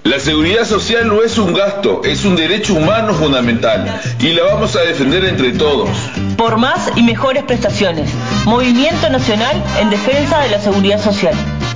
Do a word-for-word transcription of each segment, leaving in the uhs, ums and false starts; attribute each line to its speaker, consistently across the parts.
Speaker 1: La seguridad social no es un gasto, es un derecho humano fundamental y la vamos a defender entre todos.
Speaker 2: Por más y mejores prestaciones. Movimiento Nacional en defensa de la seguridad social.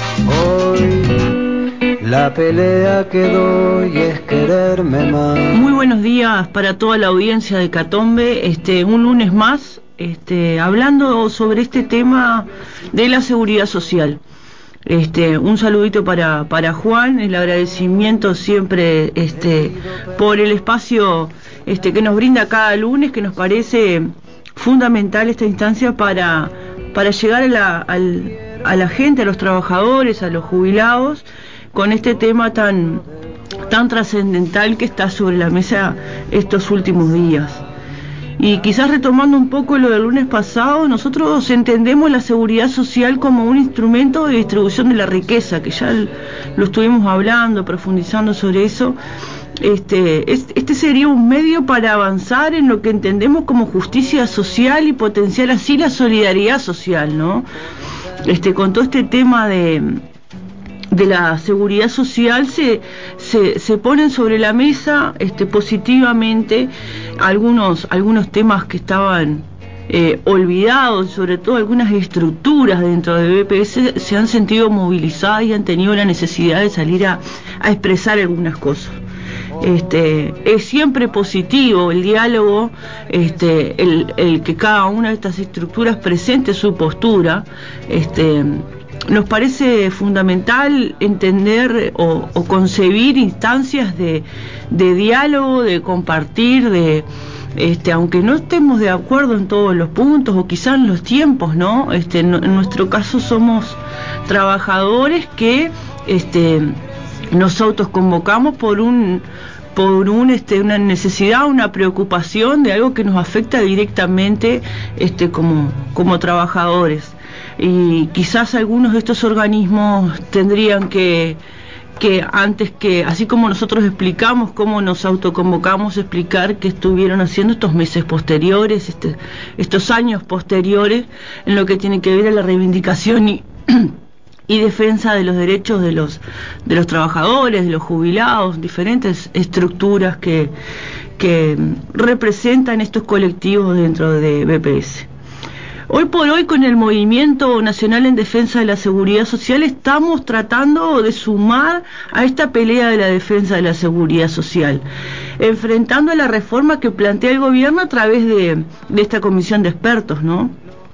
Speaker 3: Hoy la pelea que doy es quererme más.
Speaker 2: Muy buenos días para toda la audiencia de Catombe. Este, un lunes más, este, hablando sobre este tema de la seguridad social. Este, un saludito para, para Juan, el agradecimiento siempre este, por el espacio este, que nos brinda cada lunes, que nos parece fundamental esta instancia para, para llegar a la, al, a la gente, a los trabajadores, a los jubilados, con este tema tan, tan trascendental que está sobre la mesa estos últimos días. Y quizás retomando un poco lo del lunes pasado, nosotros entendemos la seguridad social como un instrumento de distribución de la riqueza, que ya lo estuvimos hablando, profundizando sobre eso. Este, este sería un medio para avanzar en lo que entendemos como justicia social y potenciar así la solidaridad social, ¿no? Este, con todo este tema de... de la seguridad social se, se, se ponen sobre la mesa este, positivamente algunos, algunos temas que estaban eh, olvidados, sobre todo algunas estructuras dentro de B P S se han sentido movilizadas y han tenido la necesidad de salir a, a expresar algunas cosas. Este, es siempre positivo el diálogo, este, el, el que cada una de estas estructuras presente su postura. Este, nos parece fundamental entender o, o concebir instancias de, de diálogo, de compartir, de este, aunque no estemos de acuerdo en todos los puntos o quizás en los tiempos, ¿no? Este, no, en nuestro caso somos trabajadores que este, nos autoconvocamos por un por un este una necesidad, una preocupación de algo que nos afecta directamente este como como trabajadores. Y quizás algunos de estos organismos tendrían que que antes que, así como nosotros explicamos cómo nos autoconvocamos, explicar qué estuvieron haciendo estos meses posteriores, este, estos años posteriores, en lo que tiene que ver a la reivindicación y y defensa de los derechos de los de los trabajadores, de los jubilados, diferentes estructuras que que representan estos colectivos dentro de B P S. Hoy por hoy, con el Movimiento Nacional en Defensa de la Seguridad Social, estamos tratando de sumar a esta pelea de la defensa de la seguridad social, enfrentando la reforma que plantea el gobierno a través de, de esta comisión de expertos, ¿no?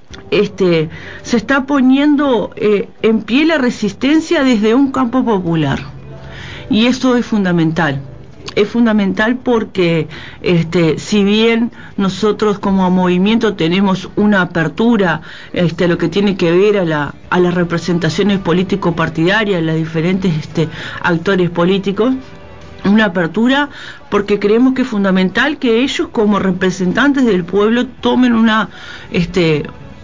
Speaker 2: Este, se está poniendo eh, en pie la resistencia desde un campo popular, y esto es fundamental. Es fundamental porque este, si bien nosotros como movimiento tenemos una apertura este, a lo que tiene que ver a, la, a las representaciones político-partidarias, las diferentes este, actores políticos, una apertura porque creemos que es fundamental que ellos como representantes del pueblo tomen una... este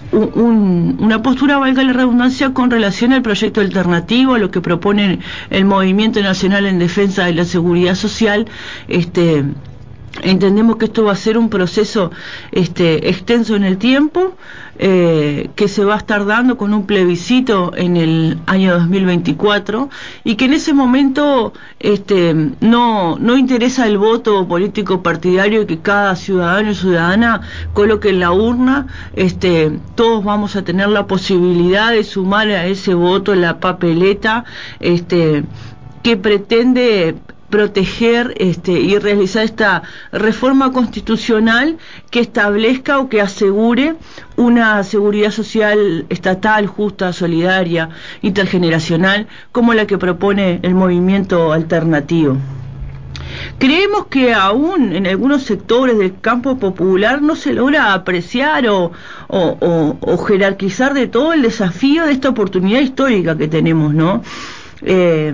Speaker 2: Un, una postura, valga la redundancia, con relación al proyecto alternativo, a lo que propone el Movimiento Nacional en Defensa de la Seguridad Social. Este, entendemos que esto va a ser un proceso este, extenso en el tiempo, eh, que se va a estar dando con un plebiscito en el año dos mil veinticuatro, y que en ese momento este, no, no interesa el voto político partidario y que cada ciudadano y ciudadana coloque en la urna. Este, todos vamos a tener la posibilidad de sumar a ese voto la papeleta este, que pretende proteger este, y realizar esta reforma constitucional que establezca o que asegure una seguridad social estatal, justa, solidaria, intergeneracional, como la que propone el movimiento alternativo. Creemos que aún en algunos sectores del campo popular no se logra apreciar o, o, o, o jerarquizar de todo el desafío de esta oportunidad histórica que tenemos, ¿no? Eh,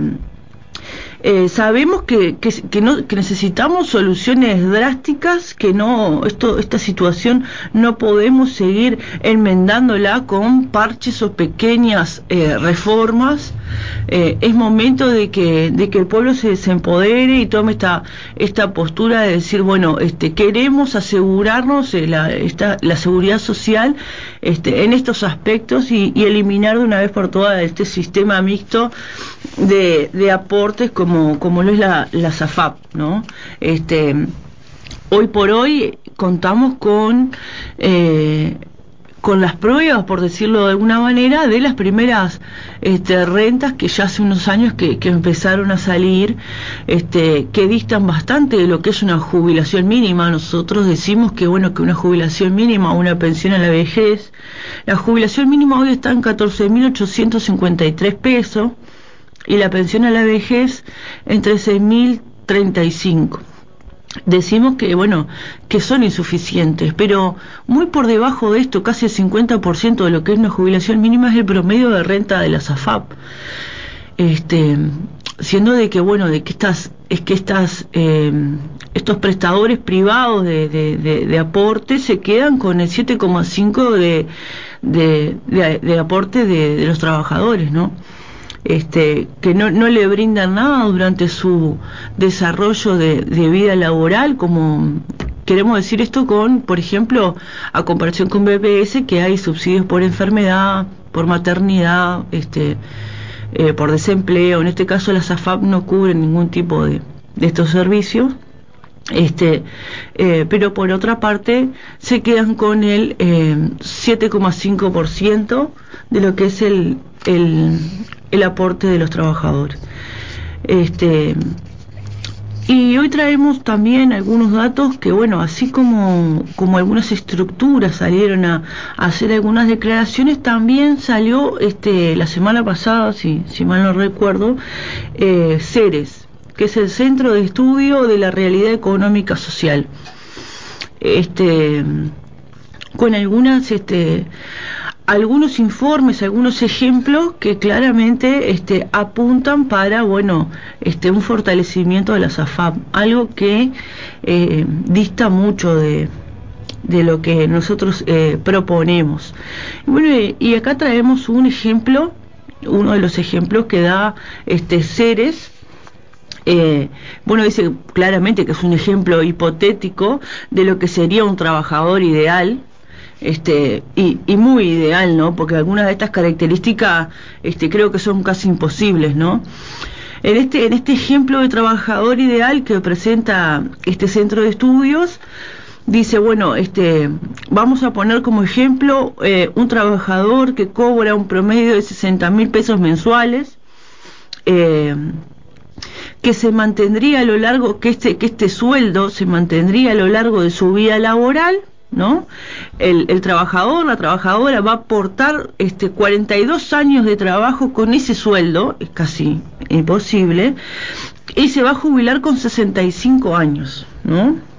Speaker 2: Eh, sabemos que, que, que, no, que necesitamos soluciones drásticas, que no esto esta situación no podemos seguir enmendándola con parches o pequeñas eh, reformas. Eh, es momento de que de que el pueblo se, se empodere y tome esta esta postura de decir, bueno, este queremos asegurarnos eh, la, esta, la seguridad social este, en estos aspectos y, y eliminar de una vez por todas este sistema mixto de, de aportes como, como lo es la, la S A F A P, ¿no? Este, hoy por hoy contamos con eh, con las pruebas, por decirlo de alguna manera, de las primeras este, rentas que ya hace unos años que, que empezaron a salir, este, que distan bastante de lo que es una jubilación mínima. Nosotros decimos que bueno, que una jubilación mínima o una pensión a la vejez, la jubilación mínima hoy está en catorce mil ochocientos cincuenta y tres pesos y la pensión a la vejez en trece mil treinta y cinco. Decimos que, bueno, que son insuficientes, pero muy por debajo de esto, casi el cincuenta por ciento de lo que es una jubilación mínima es el promedio de renta de la S A F A P. Este, siendo de que, bueno, de que estas, es que estas, eh, estos prestadores privados de, de, de, de aporte se quedan con el siete coma cinco de, de, de, de aporte de, de los trabajadores, ¿no? Este, que no, no le brindan nada durante su desarrollo de, de vida laboral, como queremos decir esto con, por ejemplo, a comparación con B P S, que hay subsidios por enfermedad, por maternidad, este, eh, por desempleo. En este caso la S A F A P no cubre ningún tipo de, de estos servicios. Este, eh, pero por otra parte se quedan con el eh, siete coma cinco por ciento de lo que es el, el, el aporte de los trabajadores. Este, y hoy traemos también algunos datos que, bueno, así como, como algunas estructuras salieron a, a hacer algunas declaraciones, también salió este, la semana pasada, si, si mal no recuerdo, eh, CERES, que es el Centro de Estudio de la Realidad Económica Social, este, con algunas, este, algunos informes, algunos ejemplos que claramente, este, apuntan para, bueno, este, un fortalecimiento de la S A F A P, algo que eh, dista mucho de de lo que nosotros eh, proponemos. Bueno, y, y acá traemos un ejemplo, uno de los ejemplos que da este CERES. Eh, bueno, dice claramente que es un ejemplo hipotético de lo que sería un trabajador ideal, este, y, y muy ideal, ¿no? Porque algunas de estas características, este, creo que son casi imposibles, ¿no? En este, en este ejemplo de trabajador ideal que presenta este centro de estudios, dice, bueno, este, vamos a poner como ejemplo eh, un trabajador que cobra un promedio de sesenta mil pesos mensuales, eh, que se mantendría a lo largo, que este, que este sueldo se mantendría a lo largo de su vida laboral, ¿no? El, el trabajador, la trabajadora va a aportar este, cuarenta y dos años de trabajo con ese sueldo, es casi imposible, y se va a jubilar con sesenta y cinco años, ¿no?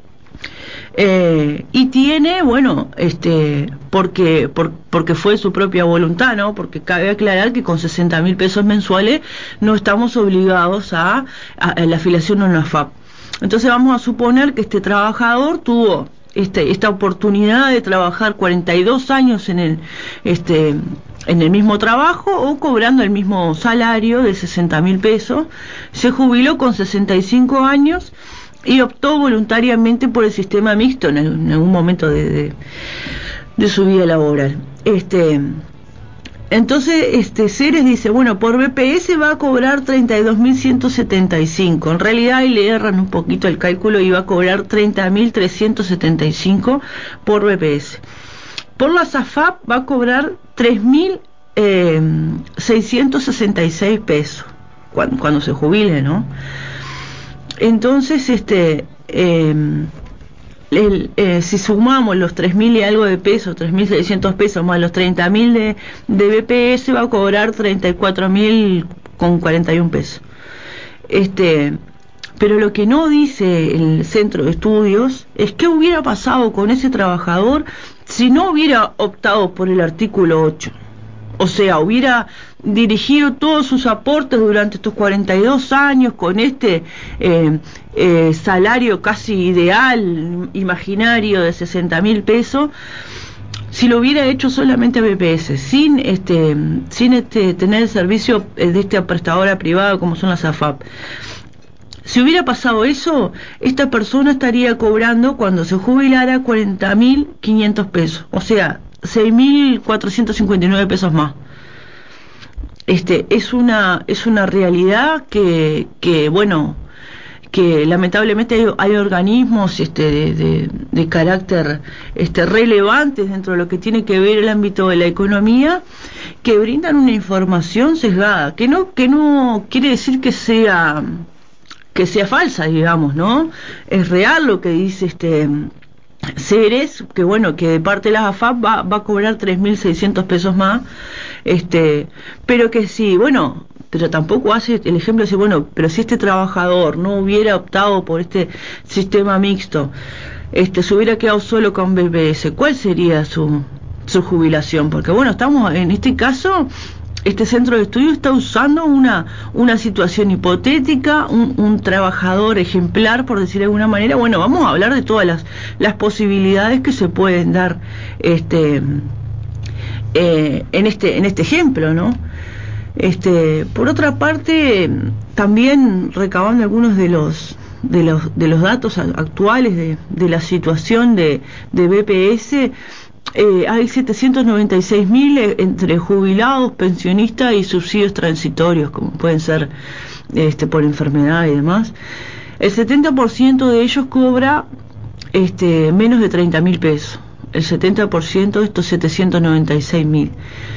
Speaker 2: Eh, y tiene, bueno, este, porque, por, porque fue su propia voluntad, ¿no? Porque cabe aclarar que con sesenta mil pesos mensuales no estamos obligados a, a, a la afiliación a una F A P. Entonces vamos a suponer que este trabajador tuvo este, esta oportunidad de trabajar cuarenta y dos años en el, este, en el mismo trabajo o cobrando el mismo salario de sesenta mil pesos, se jubiló con sesenta y cinco años y optó voluntariamente por el sistema mixto en, en algún momento de, de, de su vida laboral. Este, entonces, este CERES dice, bueno, por B P S va a cobrar treinta y dos mil ciento setenta y cinco. En realidad ahí le erran un poquito el cálculo y va a cobrar treinta mil trescientos setenta y cinco por B P S. Por la S A F A P va a cobrar tres mil seiscientos sesenta y seis pesos cuando, cuando se jubile, ¿no? Entonces, este, eh, el, eh, si sumamos los tres mil y algo de pesos, tres mil seiscientos pesos más los treinta mil de, de B P S, va a cobrar treinta y cuatro mil con cuarenta y un pesos. Este, pero lo que no dice el centro de estudios es qué hubiera pasado con ese trabajador si no hubiera optado por el artículo ocho. O sea, hubiera dirigido todos sus aportes durante estos cuarenta y dos años con este eh, eh, salario casi ideal, imaginario de sesenta mil pesos, si lo hubiera hecho solamente a B P S, sin este, sin este tener el servicio de esta prestadora privada como son las S A F A P. Si hubiera pasado eso, esta persona estaría cobrando cuando se jubilara cuarenta mil quinientos pesos, o sea, seis mil cuatrocientos cincuenta y nueve pesos más. Este, es una, es una realidad que, que bueno, que lamentablemente hay, hay organismos este, de, de, de carácter este, relevantes dentro de lo que tiene que ver el ámbito de la economía, que brindan una información sesgada, que no, que no quiere decir que sea, que sea falsa, digamos, ¿no? Es real lo que dice este Ceres, que bueno, que de parte de las A F A P va, va a cobrar tres mil seiscientos pesos más, este, pero que sí, bueno, pero tampoco hace el ejemplo de decir, bueno, pero si este trabajador no hubiera optado por este sistema mixto, este, se hubiera quedado solo con B P S, ¿cuál sería su, su jubilación? Porque bueno, estamos en este caso, este centro de estudio está usando una, una situación hipotética, un, un trabajador ejemplar, por decir de alguna manera. Bueno, vamos a hablar de todas las, las posibilidades que se pueden dar este, eh, en este, en este ejemplo, ¿no? Este, por otra parte, también recabando algunos de los de los de los datos actuales de, de la situación de, de B P S, eh, hay setecientos noventa y seis mil entre jubilados, pensionistas y subsidios transitorios, como pueden ser este, por enfermedad y demás. El setenta por ciento de ellos cobra este, menos de treinta mil pesos, el setenta por ciento de estos setecientos noventa y seis mil.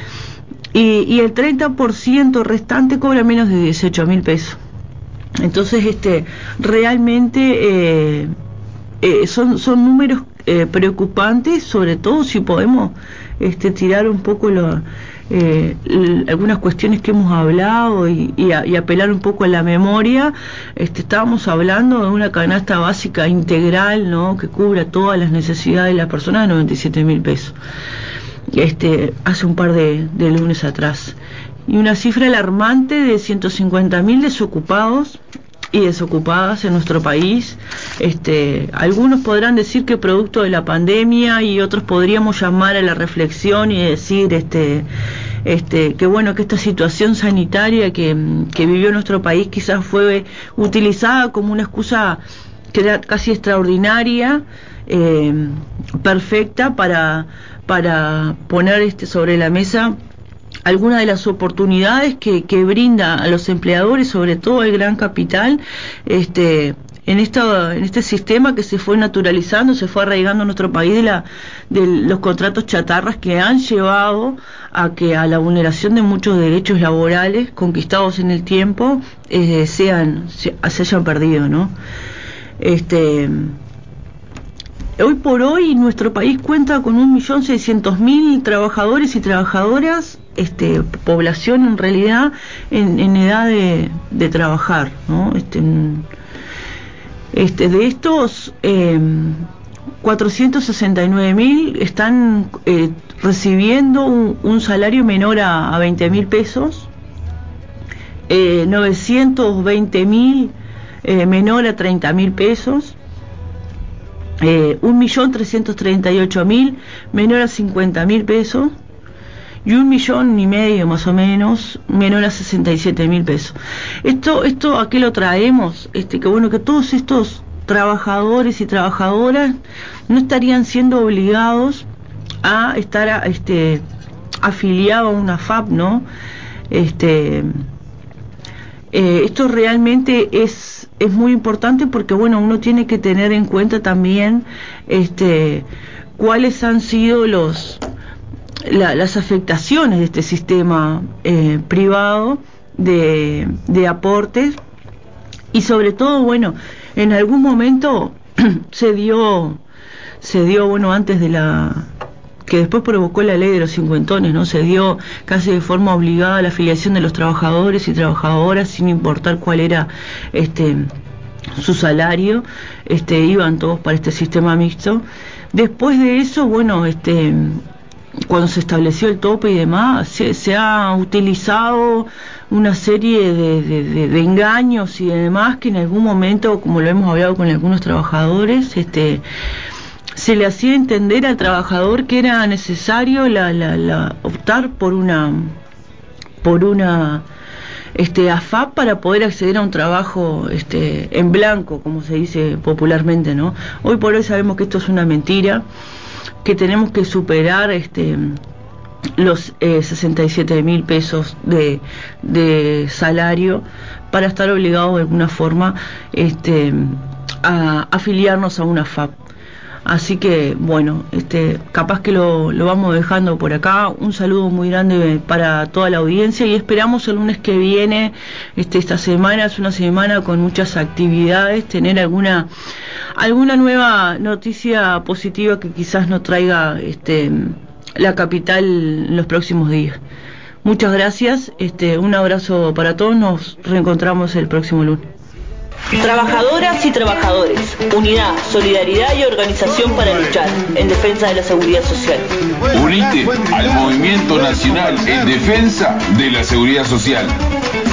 Speaker 2: Y, y el treinta por ciento restante cobra menos de dieciocho mil pesos. Entonces, este, realmente eh, eh, son, son números eh, preocupantes, sobre todo si podemos este, tirar un poco lo, eh, l- algunas cuestiones que hemos hablado y, y, a, y apelar un poco a la memoria. Este, estábamos hablando de una canasta básica integral, ¿no?, que cubra todas las necesidades de la persona, de noventa y siete mil pesos. Este, hace un par de, de lunes atrás, y una cifra alarmante de ciento cincuenta mil desocupados y desocupadas en nuestro país. Este, algunos podrán decir que producto de la pandemia, y otros podríamos llamar a la reflexión y decir este, este, que bueno, que esta situación sanitaria que, que vivió nuestro país quizás fue utilizada como una excusa que era casi extraordinaria, eh, perfecta para para poner este sobre la mesa algunas de las oportunidades que, que brinda a los empleadores, sobre todo el gran capital, este, en esta, en este sistema que se fue naturalizando, se fue arraigando en nuestro país, de, la, de los contratos chatarras, que han llevado a que a la vulneración de muchos derechos laborales conquistados en el tiempo eh, sean se, se hayan perdido, ¿no? Este Hoy por hoy nuestro país cuenta con un millón seiscientos mil trabajadores y trabajadoras, este, población en realidad en, en edad de, de trabajar, ¿no? Este, este, de estos, eh, cuatrocientos sesenta y nueve mil están eh, recibiendo un, un salario menor a, a veinte mil pesos, eh, novecientos veinte mil eh, menor a treinta mil pesos. Eh, un millón trescientos treinta y ocho mil menor a cincuenta mil pesos, y un millón y medio más o menos menor a sesenta y siete mil pesos. Esto, esto ¿a qué lo traemos? Este, que bueno, que todos estos trabajadores y trabajadoras no estarían siendo obligados a estar a, este, afiliados a una F A P, ¿no? Este, eh, esto realmente es es muy importante, porque bueno, uno tiene que tener en cuenta también este cuáles han sido los la, las afectaciones de este sistema eh, privado de, de aportes, y sobre todo, bueno, en algún momento se dio se dio bueno, antes de la que después provocó la ley de los cincuentones, ¿no? Se dio casi de forma obligada la afiliación de los trabajadores y trabajadoras, sin importar cuál era este su salario, este iban todos para este sistema mixto. Después de eso, bueno, este cuando se estableció el tope y demás, se, se ha utilizado una serie de, de, de, de engaños y demás, que en algún momento, como lo hemos hablado con algunos trabajadores, este se le hacía entender al trabajador que era necesario la, la, la optar por una por una este A F A P para poder acceder a un trabajo este en blanco, como se dice popularmente, ¿no? Hoy por hoy sabemos que esto es una mentira, que tenemos que superar este los eh, sesenta y siete mil pesos de, de salario para estar obligados de alguna forma este, a afiliarnos a una F A P. Así que bueno, este, capaz que lo, lo vamos dejando por acá. Un saludo muy grande para toda la audiencia y esperamos el lunes que viene, este, esta semana es una semana con muchas actividades, tener alguna alguna nueva noticia positiva que quizás nos traiga este, la capital en los próximos días. Muchas gracias, este, un abrazo para todos, nos reencontramos el próximo lunes.
Speaker 4: Trabajadoras y trabajadores, unidad, solidaridad y organización para luchar en defensa de la seguridad social.
Speaker 1: Unite al movimiento nacional en defensa de la seguridad social.